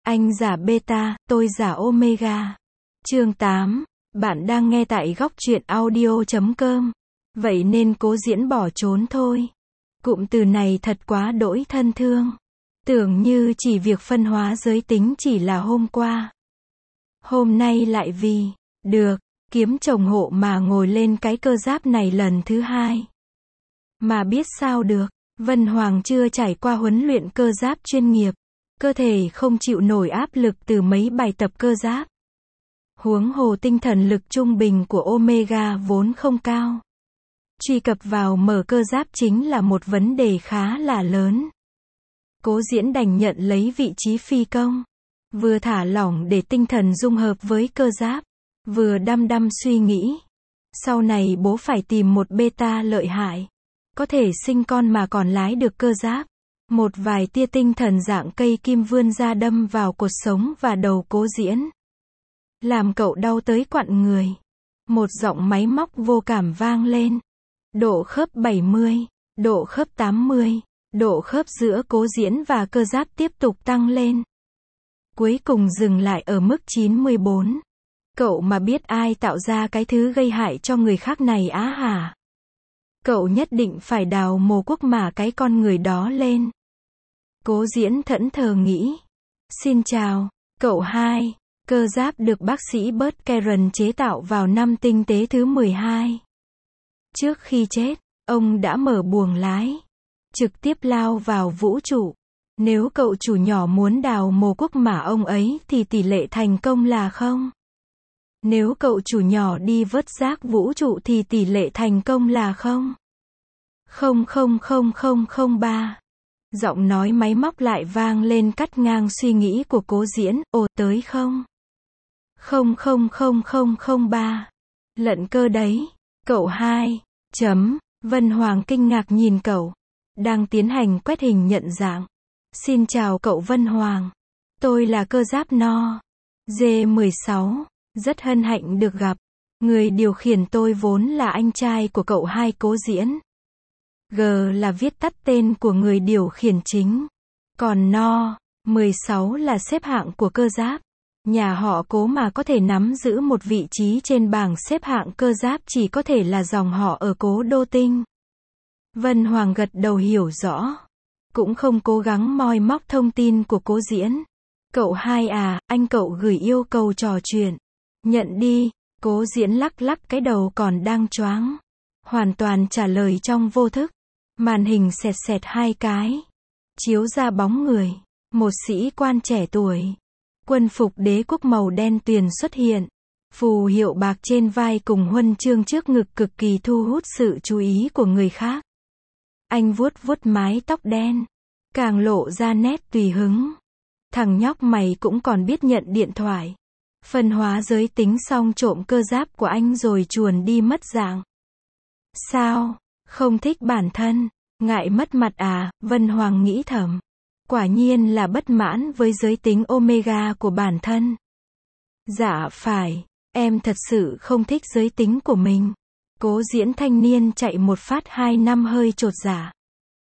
Anh giả beta, tôi giả omega. Chương 8. Bạn đang nghe tại góc truyện audio.com. Vậy nên cố diễn bỏ trốn thôi. Cụm từ này thật quá đỗi thân thương. Tưởng như chỉ việc phân hóa giới tính chỉ là hôm qua. Hôm nay lại vì, được, kiếm chồng hộ mà ngồi lên cái cơ giáp này lần thứ hai. Mà biết sao được, Vân Hoàng chưa trải qua huấn luyện cơ giáp chuyên nghiệp. Cơ thể không chịu nổi áp lực từ mấy bài tập cơ giáp. Huống hồ tinh thần lực trung bình của Omega vốn không cao. Truy cập vào mở cơ giáp chính là một vấn đề khá là lớn. Cố diễn đành nhận lấy vị trí phi công. Vừa thả lỏng để tinh thần dung hợp với cơ giáp. Vừa đăm đăm suy nghĩ. Sau này bố phải tìm một beta lợi hại. Có thể sinh con mà còn lái được cơ giáp. Một vài tia tinh thần dạng cây kim vươn ra đâm vào cột sống và đầu cố diễn. Làm cậu đau tới quặn người. Một giọng máy móc vô cảm vang lên. Độ khớp 70, độ khớp 80, độ khớp giữa cố diễn và cơ giáp tiếp tục tăng lên. Cuối cùng dừng lại ở mức 94. Cậu mà biết ai tạo ra cái thứ gây hại cho người khác này á hả? Cậu nhất định phải đào mồ cuốc mà cái con người đó lên. Cố diễn thẫn thờ nghĩ. Xin chào, cậu hai. Cơ giáp được bác sĩ Burt Karen chế tạo vào năm tinh tế thứ 12. Trước khi chết, ông đã mở buồng lái. Trực tiếp lao vào vũ trụ. Nếu cậu chủ nhỏ muốn đào mồ cuốc mà ông ấy thì tỷ lệ thành công là 0. Nếu cậu chủ nhỏ đi vớt rác vũ trụ thì tỷ lệ thành công là 0,00003. Giọng nói máy móc lại vang lên cắt ngang suy nghĩ của cố diễn. Ồ, tới 0,00003. Lận cơ đấy. Cậu hai. Vân Hoàng kinh ngạc nhìn cậu. Đang tiến hành quét hình nhận dạng. Xin chào cậu Vân Hoàng. Tôi là cơ giáp No. G16. Rất hân hạnh được gặp. Người điều khiển tôi vốn là anh trai của cậu hai cố diễn. G là viết tắt tên của người điều khiển chính. Còn No. 16 là xếp hạng của cơ giáp. Nhà họ Cố mà có thể nắm giữ một vị trí trên bảng xếp hạng cơ giáp chỉ có thể là dòng họ ở Cố Đô Tinh. Vân Hoàng gật đầu hiểu rõ. Cũng không cố gắng moi móc thông tin của cố diễn. Cậu hai à, anh cậu gửi yêu cầu trò chuyện. Nhận đi. Cố diễn lắc lắc cái đầu còn đang choáng. Hoàn toàn trả lời trong vô thức. Màn hình xẹt xẹt hai cái. Chiếu ra bóng người. Một sĩ quan trẻ tuổi. Quân phục đế quốc màu đen tuyền xuất hiện. Phù hiệu bạc trên vai cùng huân chương trước ngực cực kỳ thu hút sự chú ý của người khác. Anh vuốt vuốt mái tóc đen. Càng lộ ra nét tùy hứng. Thằng nhóc mày cũng còn biết nhận điện thoại. Phân hóa giới tính xong trộm cơ giáp của anh rồi chuồn đi mất dạng. Sao? Không thích bản thân? Ngại mất mặt à? Vân Hoàng nghĩ thầm. Quả nhiên là bất mãn với giới tính Omega của bản thân. Dạ phải, em thật sự không thích giới tính của mình. Cố diễn thanh niên chạy một phát 2 năm hơi chột dạ.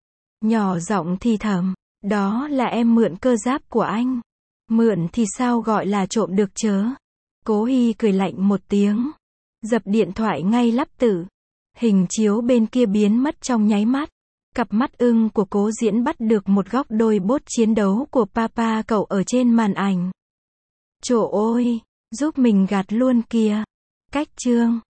Nhỏ giọng thì thầm, đó là em mượn cơ giáp của anh. Mượn thì sao gọi là trộm được chớ. Cố Hy cười lạnh một tiếng. Dập điện thoại ngay lắp tử. Hình chiếu bên kia biến mất trong nháy mắt. Cặp mắt ưng của cố diễn bắt được một góc đôi bốt chiến đấu của papa cậu ở trên màn ảnh. Trời ơi, giúp mình gạt luôn kìa. Cách chương.